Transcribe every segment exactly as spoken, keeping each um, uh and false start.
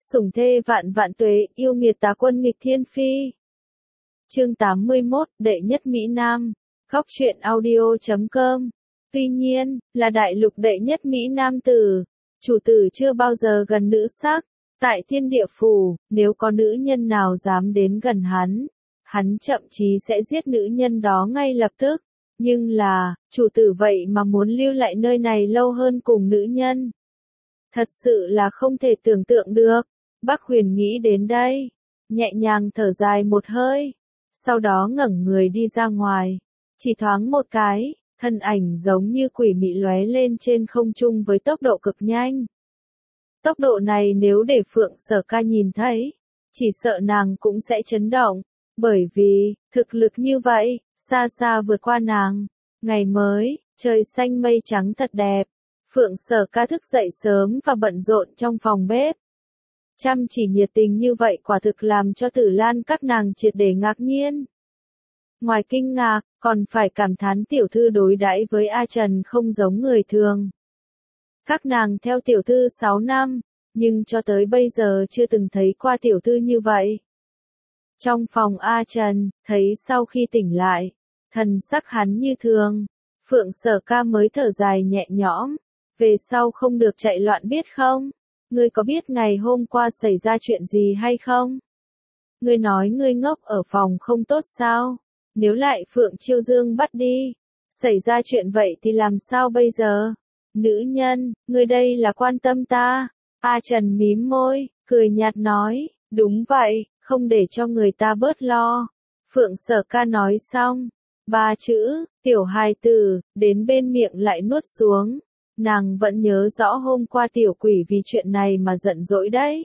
Sủng thê vạn vạn tuế, yêu nghiệt tá quân nghịch thiên phi. Chương tám mươi mốt, đệ nhất Mỹ Nam. Góc truyện audio chấm com. Tuy nhiên, là đại lục đệ nhất Mỹ Nam tử, chủ tử chưa bao giờ gần nữ sắc. Tại thiên địa phủ, nếu có nữ nhân nào dám đến gần hắn, hắn chậm chí sẽ giết nữ nhân đó ngay lập tức. Nhưng là, chủ tử vậy mà muốn lưu lại nơi này lâu hơn cùng nữ nhân. Thật sự là không thể tưởng tượng được. Bắc Huyền nghĩ đến đây, nhẹ nhàng thở dài một hơi, sau đó ngẩng người đi ra ngoài. Chỉ thoáng một cái, thân ảnh giống như quỷ mị lóe lên trên không trung với tốc độ cực nhanh. Tốc độ này nếu để Phượng Sở Ca nhìn thấy, chỉ sợ nàng cũng sẽ chấn động, bởi vì, thực lực như vậy, xa xa vượt qua nàng. Ngày mới, trời xanh mây trắng thật đẹp. Phượng Sở Ca thức dậy sớm và bận rộn trong phòng bếp. Chăm chỉ nhiệt tình như vậy quả thực làm cho Tử Lan các nàng triệt để ngạc nhiên. Ngoài kinh ngạc, còn phải cảm thán tiểu thư đối đãi với A Trần không giống người thường. Các nàng theo tiểu thư sáu năm, nhưng cho tới bây giờ chưa từng thấy qua tiểu thư như vậy. Trong phòng A Trần, thấy sau khi tỉnh lại, thần sắc hắn như thường, Phượng Sở Ca mới thở dài nhẹ nhõm, về sau không được chạy loạn biết không? Ngươi có biết ngày hôm qua xảy ra chuyện gì hay không? Ngươi nói ngươi ngốc ở phòng không tốt sao? Nếu lại Phượng Chiêu Dương bắt đi, xảy ra chuyện vậy thì làm sao bây giờ? Nữ nhân, ngươi đây là quan tâm ta. A Trần mím môi, cười nhạt nói, đúng vậy, không để cho người ta bớt lo. Phượng Sở Ca nói xong, ba chữ, tiểu hài tử, đến bên miệng lại nuốt xuống. Nàng vẫn nhớ rõ hôm qua tiểu quỷ vì chuyện này mà giận dỗi đấy.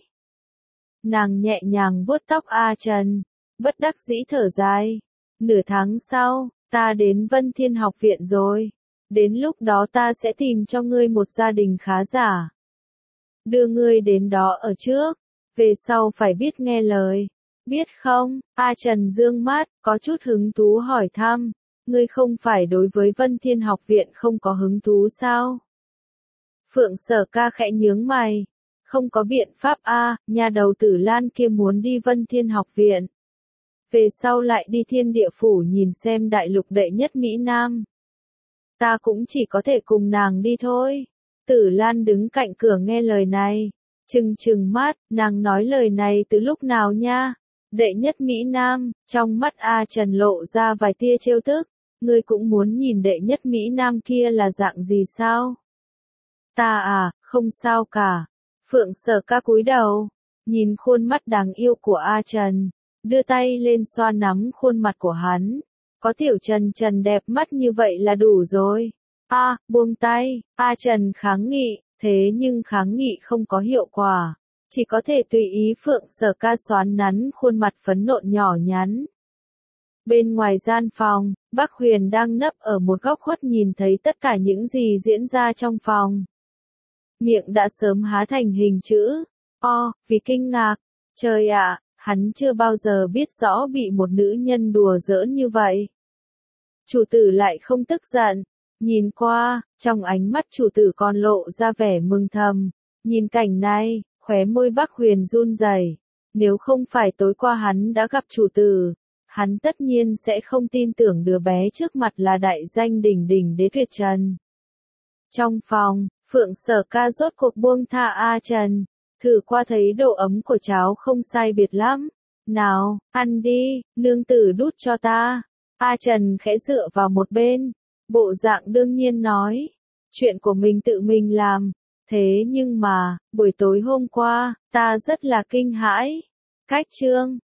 Nàng nhẹ nhàng vuốt tóc A Trần, bất đắc dĩ thở dài. Nửa tháng sau, ta đến Vân Thiên học viện rồi. Đến lúc đó ta sẽ tìm cho ngươi một gia đình khá giả. Đưa ngươi đến đó ở trước, về sau phải biết nghe lời. Biết không? A Trần dương mắt, có chút hứng thú hỏi thăm. Ngươi không phải đối với Vân Thiên học viện không có hứng thú sao? Phượng Sở Ca khẽ nhướng mày. Không có biện pháp a, nhà đầu Tử Lan kia muốn đi Vân Thiên học viện. Về sau lại đi thiên địa phủ nhìn xem đại lục đệ nhất Mỹ Nam. Ta cũng chỉ có thể cùng nàng đi thôi. Tử Lan đứng cạnh cửa nghe lời này. Trừng trừng mắt, nàng nói lời này từ lúc nào nha? Đệ nhất Mỹ Nam, trong mắt A Trần lộ ra vài tia trêu tức. Ngươi cũng muốn nhìn đệ nhất Mỹ Nam kia là dạng gì sao? Ta à, không sao cả. Phượng Sở Ca cúi đầu, nhìn khuôn mắt đáng yêu của A Trần, đưa tay lên xoa nắm khuôn mặt của hắn. Có tiểu Trần Trần đẹp mắt như vậy là đủ rồi. A, à, buông tay. A Trần kháng nghị, thế nhưng kháng nghị không có hiệu quả. Chỉ có thể tùy ý Phượng Sở Ca xoắn nắn khuôn mặt phấn nộn nhỏ nhắn. Bên ngoài gian phòng, Bắc Huyền đang nấp ở một góc khuất nhìn thấy tất cả những gì diễn ra trong phòng. Miệng đã sớm há thành hình chữ O, vì kinh ngạc. Trời ạ, hắn chưa bao giờ biết rõ bị một nữ nhân đùa giỡn như vậy. Chủ tử lại không tức giận. Nhìn qua, trong ánh mắt chủ tử còn lộ ra vẻ mừng thầm. Nhìn cảnh này, khóe môi Bắc Huyền run rẩy. Nếu không phải tối qua hắn đã gặp chủ tử, hắn tất nhiên sẽ không tin tưởng đứa bé trước mặt là đại danh đỉnh đỉnh Đế Tuyệt Trần. Trong phòng, Phượng Sở Ca rốt cuộc buông tha A Trần, thử qua thấy độ ấm của cháo không sai biệt lắm. Nào, ăn đi, nương tử đút cho ta. A Trần khẽ dựa vào một bên, bộ dạng đương nhiên nói, chuyện của mình tự mình làm. Thế nhưng mà, buổi tối hôm qua, ta rất là kinh hãi. Cách chương,